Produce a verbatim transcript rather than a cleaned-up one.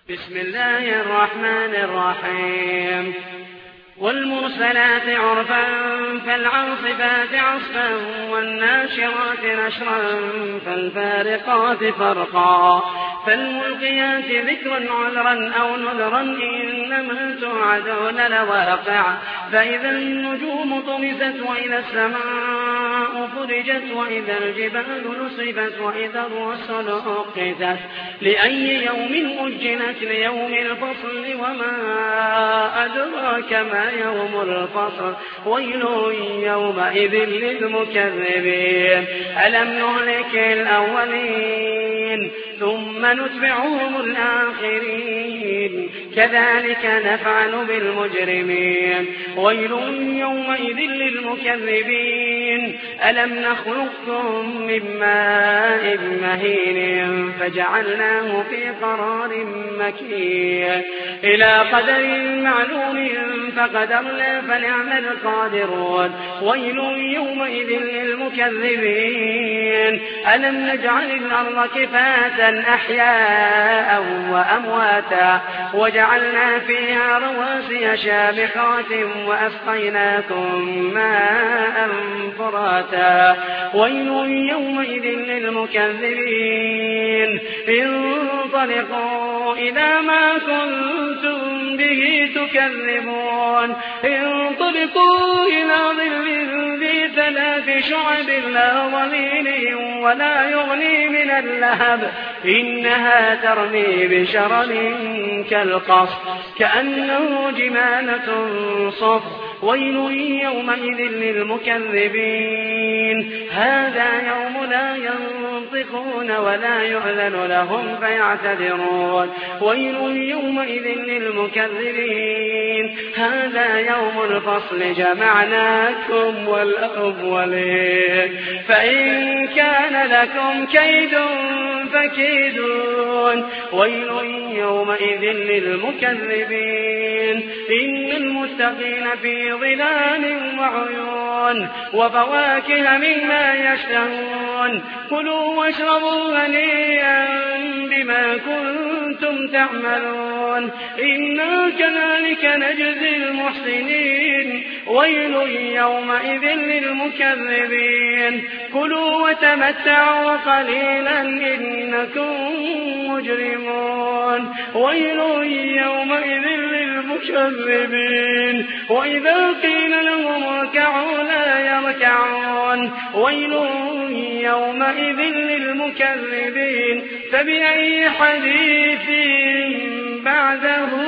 بسم الله الرحمن الرحيم والمرسلات عرفا فالعاصفات عصفا والناشرات نشرا فالفارقات فرقا فالملقيات ذكرا عذرا أو نذرا إنما توعدون لواقع فإذا النجوم طمست وإذا السماء فرجت وإذا الجبال نصبت وإذا الرسل أقتت لأي يوم أجلت ليوم الفصل وما أدراك ما يوم الفصل ويل يومئذ للمكذبين ألم نهلك الأولين ثم نتبعهم الآخرين كذلك نفعل بالمجرمين ويل يومئذ للمكذبين ألم نخلقكم من ماء مهين فجعلناه في قرار مكين إلى قدر معلوم فقدرنا فنعم القادرون ويل يومئذ للمكذبين ألم نجعل الأرض كفاة أحياء وأمواتا وجعلنا فيها رواسي شامخات وأسقيناكم ماء فراتا ويل يومئذ للمكذبين انطلقوا إلى ما كنتم به تكذبون انطلقوا إلى ظل ذي ثلاث شعب لا ظليل ولا يغني من اللهب إنها ترمي بشرر كالقصر كأنه جمالة صفر ويل يومئذ للمكذبين هذا يوم لا ينطقون ولا يؤذن لهم فيعتذرون ويل يومئذ للمكذبين هذا يوم الفصل جمعناكم والأولين فإن كان لكم كيد فكيدون ويل يومئذ للمكذبين إن المتقين في ظلال وعيون وفواكه مما يشتهون كلوا واشربوا هنيئا بما كنتم تعملون إنا كذلك نجزي المحسنين ويل يومئذ للمكذبين كلوا وتمتعوا قليلا إنكم مجرمون ويل يومئذ للمكذبين وإذا قيل لهم اركعوا لا يركعون ويل يومئذ للمكذبين فبأي حديث بعده